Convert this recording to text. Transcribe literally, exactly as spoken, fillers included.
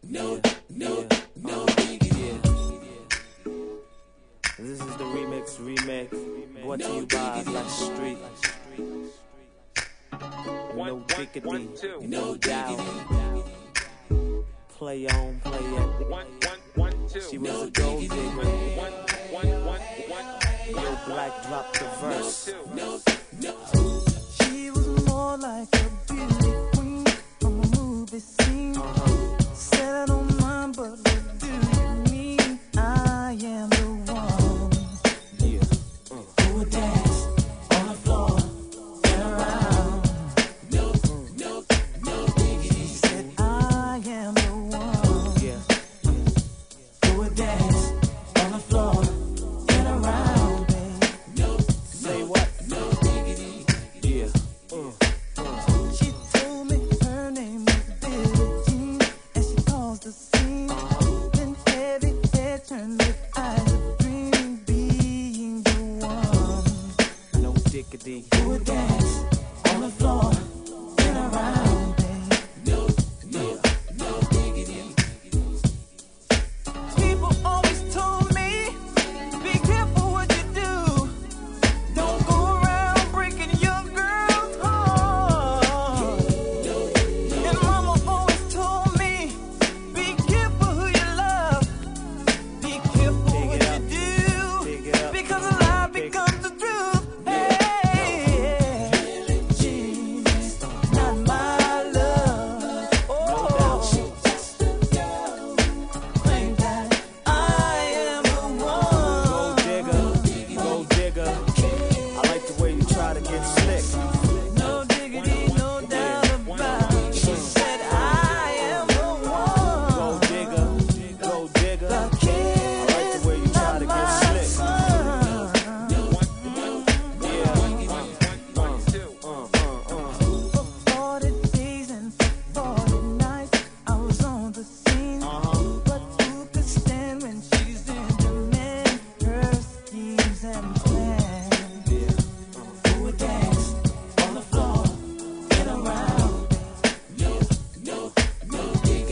no, no, no diggity. This is the remix, remix, brought to you by Black Street. No diggity, no doubt. Play on, play it. She was a gold digger. Yo, Black dropped the verse. She was more like a beauty queen from a movie scene. Said I don't mind, but what do you mean? I am the one. Yeah. Who would dance on the floor and around? No, no, no diggity. She said I am the one. Yeah. Who would dance on the floor and around, babe? No, say what? No diggity. Yeah. Uh, uh. She told me her name was Billie Jean, and she caused the scene. Then heavy hair turned with eyes of dreaming, being the one. No diggity. Who would dance on the floor and around, babe? No, no, no diggity. People always told me, be careful what you do. Don't go around breaking your girl's heart. And mama always told me, be careful who you love. Be careful Pick what it up. you do, Pick it up. because a lie becomes the truth. Hey, she's not my love. Oh, claim that I am the Gold one. digger, gold digger. I like the way you try to get slick. No diggity, no doubt about it. She said I am the one. Gold digger, gold digger. The I kid like the way you is try not to get my slick. son. Yeah. Uh, uh, uh, uh. For forty days and for forty nights, I was on the scene. Uh-huh. But who could stand when she's in demand? Her schemes and plans.